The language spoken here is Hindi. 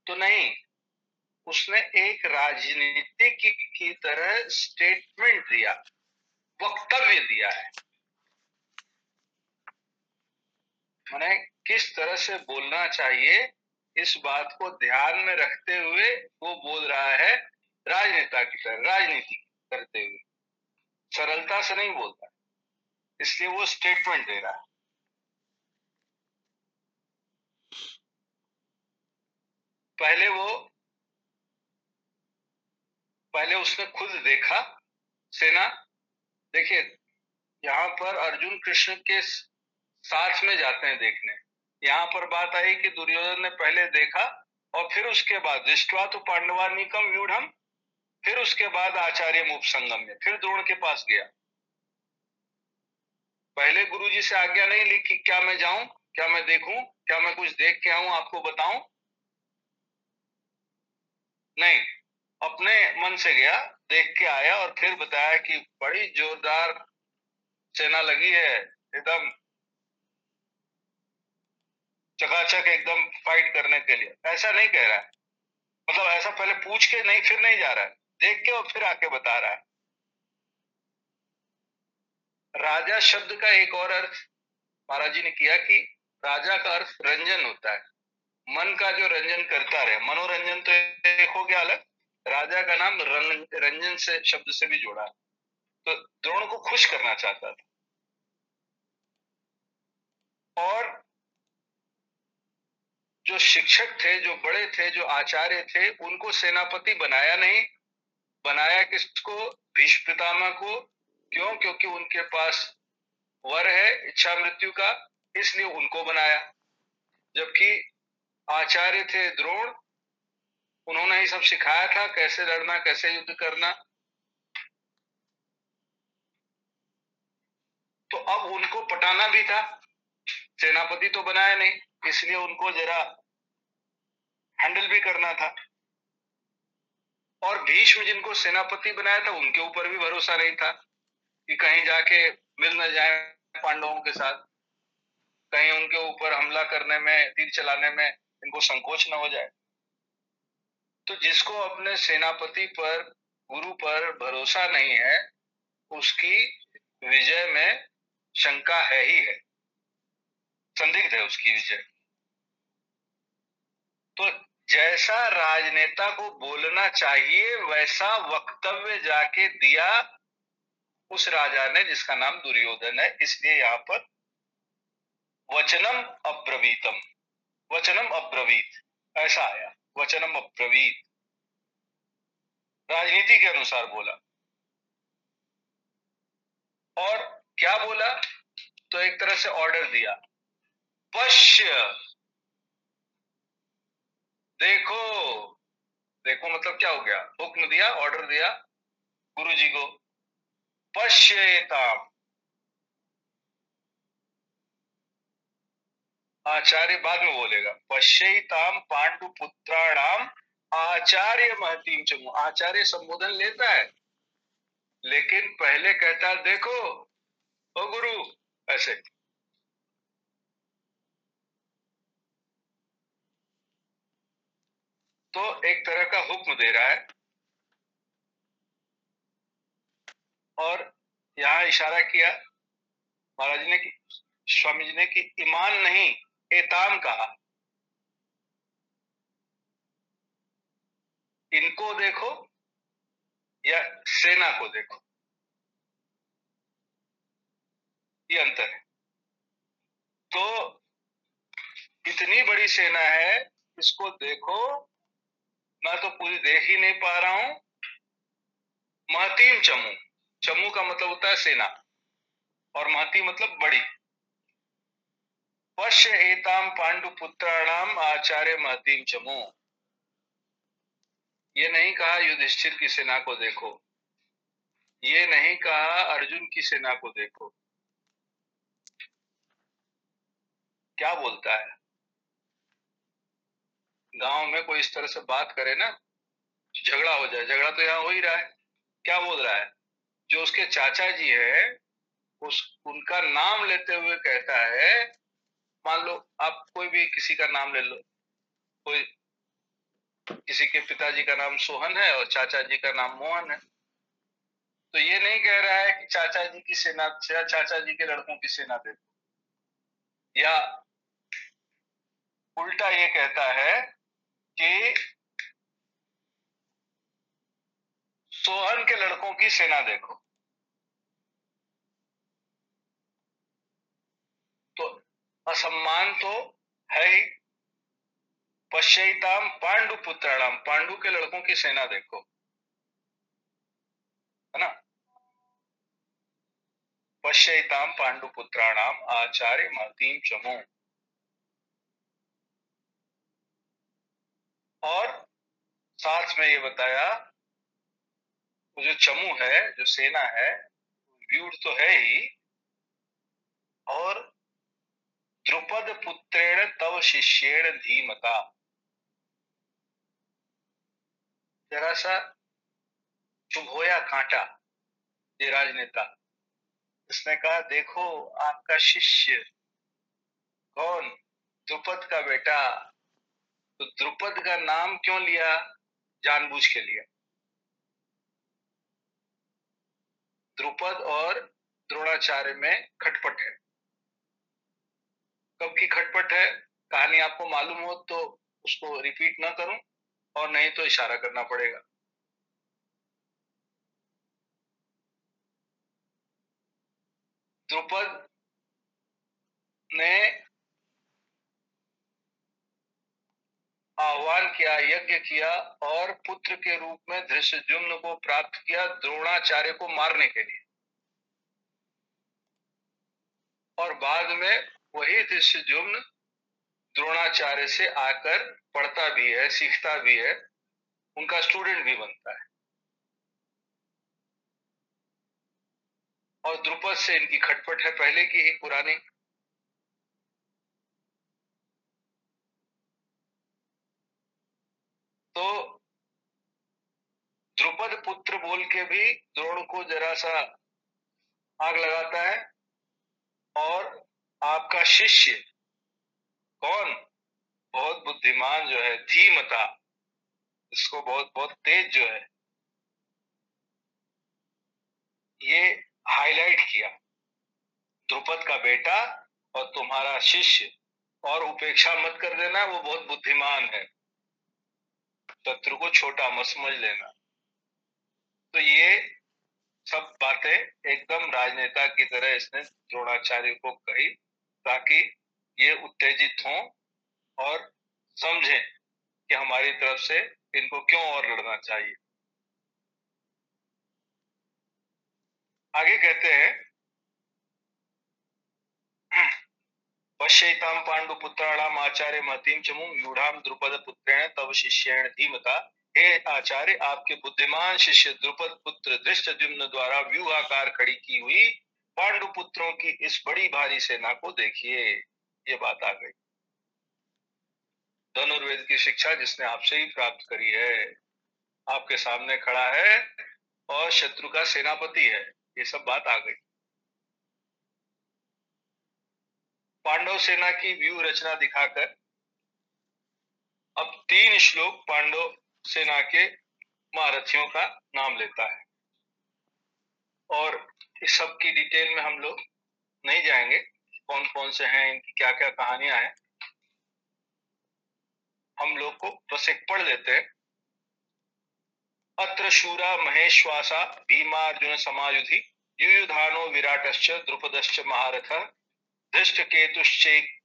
तो नहीं, उसने एक राजनीतिक की तरह स्टेटमेंट दिया, वक्तव्य दिया है। माने किस तरह से बोलना चाहिए इस बात को ध्यान में रखते हुए वो बोल रहा है, राजनेता की तरह, राजनीति करते हुए, सरलता से नहीं बोलता, इसलिए वो स्टेटमेंट दे रहा है। पहले उसने खुद देखा सेना। देखिए, यहाँ पर अर्जुन कृष्ण के साथ में जाते हैं देखने। यहाँ पर बात आई कि दुर्योधन ने पहले देखा और फिर उसके बाद दृष्ट्वा तो पांडवानीकम व्यूढ़म, फिर उसके बाद आचार्य उपसंगम में फिर द्रोण के पास गया। पहले गुरुजी से आज्ञा नहीं ली कि क्या मैं जाऊं, क्या मैं देखूं, क्या मैं कुछ देख के आऊं आपको बताऊं, नहीं, अपने मन से गया, देख के आया और फिर बताया कि बड़ी जोरदार सेना लगी है, एकदम चकाचक, एकदम फाइट करने के लिए। ऐसा नहीं कह रहा है, मतलब ऐसा पहले पूछ के नहीं, फिर नहीं जा रहा है, देख के और फिर आके बता रहा है। राजा शब्द का एक और अर्थ महाराज जी ने किया कि राजा का अर्थ रंजन होता है, मन का जो रंजन करता रहे। मनोरंजन तो एक हो गया अलग, राजा का नाम रंजन से शब्द से भी जोड़ा, तो द्रोण को खुश करना चाहता था। और जो शिक्षक थे, जो बड़े थे, जो आचार्य थे, उनको सेनापति बनाया नहीं, बनाया किसको? भीष्म पितामह को। क्यों? क्योंकि उनके पास वर है इच्छा मृत्यु का, इसलिए उनको बनाया। जबकि आचार्य थे द्रोण, उन्होंने ही सब सिखाया था, कैसे लड़ना, कैसे युद्ध करना। तो अब उनको पटाना भी था, सेनापति तो बनाया नहीं, इसलिए उनको जरा हैंडल भी करना था। और भीष्म जिनको सेनापति बनाया था, उनके ऊपर भी भरोसा नहीं था कि कहीं जाके मिल न जाए पांडवों के साथ, कहीं उनके ऊपर हमला करने में, तीर चलाने में इनको संकोच न हो जाए। तो जिसको अपने सेनापति पर, गुरु पर भरोसा नहीं है, उसकी विजय में शंका है ही है, संदिग्ध है उसकी विजय। तो जैसा राजनेता को बोलना चाहिए वैसा वक्तव्य जाके दिया उस राजा ने जिसका नाम दुर्योधन है। इसलिए यहाँ पर वचनम अब्रवीतम, वचनम अब्रवीत ऐसा आया, वचनम अब्रवीत, राजनीति के अनुसार बोला। और क्या बोला? तो एक तरह से ऑर्डर दिया, पश्य, देखो। देखो मतलब क्या हो गया? हुक्म दिया, ऑर्डर दिया गुरु जी को, पश्येताम। आचार्य बाद में बोलेगा, पश्येताम पांडु पुत्राणाम आचार्य महतीम चमु। आचार्य संबोधन लेता है, लेकिन पहले कहता है, देखो ओ गुरु, ऐसे। तो एक तरह का हुक्म दे रहा है। और यहाँ इशारा किया महाराज ने कि, स्वामी जी ने, कि ईमान नहीं, एताम कहा। इनको देखो या सेना को देखो, ये अंतर है। तो इतनी बड़ी सेना है, इसको देखो, मैं तो पूरी देख ही नहीं पा रहा हूं। महतीम चमू, चमू का मतलब होता है सेना, और महती मतलब बड़ी। पश्य एताम पांडु पुत्राणाम आचार्य महतीम चमू। ये नहीं कहा युधिष्ठिर की सेना को देखो, ये नहीं कहा अर्जुन की सेना को देखो। क्या बोलता है? गांव में कोई इस तरह से बात करे ना, झगड़ा हो जाए, झगड़ा तो यहाँ हो ही रहा है। क्या बोल रहा है? जो उसके चाचा जी है, उनका नाम लेते हुए कहता है, मान लो आप कोई भी किसी का नाम ले लो, कोई किसी के पिताजी का नाम सोहन है और चाचा जी का नाम मोहन है। तो ये नहीं कह रहा है कि चाचा जी की सेना, चाचा जी के लड़कों की सेना देखो, या उल्टा ये कहता है कि सोहन के लड़कों की सेना देखो। तो असम्मान तो है ही। पश्यताम पांडु पुत्राणाम, पांडु के लड़कों की सेना देखो, है ना। पश्यताम पांडु पुत्राणाम आचार्य महतीम चमो। और साथ में ये बताया, वो जो चमू है, जो सेना है, व्यूढ़ तो है ही, और द्रुपद पुत्रेण तव शिष्येण धीमता। जरा सा चुभोया कांटा ये राजनेता। उसने कहा देखो आपका शिष्य कौन, द्रुपद का बेटा। तो द्रुपद का नाम क्यों लिया? जानबूझ के लिया। द्रुपद और द्रोणाचार्य में खटपट है। कब की खटपट है, कहानी आपको मालूम हो तो उसको रिपीट ना करूं, और नहीं तो इशारा करना पड़ेगा। द्रुपद ने आह्वान किया, यज्ञ किया, और पुत्र के रूप में धृष्टद्युम्न को प्राप्त किया द्रोणाचार्य को मारने के लिए। और बाद में वही धृष्टद्युम्न द्रोणाचार्य से आकर पढ़ता भी है, सीखता भी है, उनका स्टूडेंट भी बनता है। और द्रुपद से इनकी खटपट है पहले की ही पुरानी। तो द्रुपद पुत्र बोल के भी द्रोण को जरा सा आग लगाता है। और आपका शिष्य कौन, बहुत बुद्धिमान जो है, धीमता, इसको बहुत बहुत तेज जो है, ये हाईलाइट किया। द्रुपद का बेटा और तुम्हारा शिष्य, और उपेक्षा मत कर देना, वो बहुत बुद्धिमान है, शत्रु को छोटा मत समझ लेना। तो ये सब बातें एकदम राजनेता की तरह इसने द्रोणाचार्य को कही, ताकि ये उत्तेजित हों और समझें कि हमारी तरफ से इनको क्यों और लड़ना चाहिए। आगे कहते हैं, पश्यताम पांडु पुत्राणाम आचार्य महतीम चमुम यूढ़ाम द्रुपद पुत्रेण तव शिष्येण धीमता। हे आचार्य, आपके बुद्धिमान शिष्य द्रुपद पुत्र धृष्टद्युम्न द्वारा व्यूहाकार खड़ी की हुई पांडु पुत्रों की इस बड़ी भारी सेना को देखिए। ये बात आ गई। धनुर्वेद की शिक्षा जिसने आपसे ही प्राप्त करी है, आपके सामने खड़ा है और शत्रु का सेनापति है, ये सब बात आ गई। पांडव सेना की व्यूह रचना दिखाकर अब 3 श्लोक पांडव सेना के महारथियों का नाम लेता है। और इस सब की डिटेल में हम लोग नहीं जाएंगे, कौन कौन से हैं, इनकी क्या क्या कहानियां हैं, हम लोग को बस एक पढ़ लेते हैं। अत्र शूरा महेश्वासा भीमार्जुन समायुधि युयुधानो विराटश्च द्रुपदश्च महारथ धृष्टकेतुश्चैक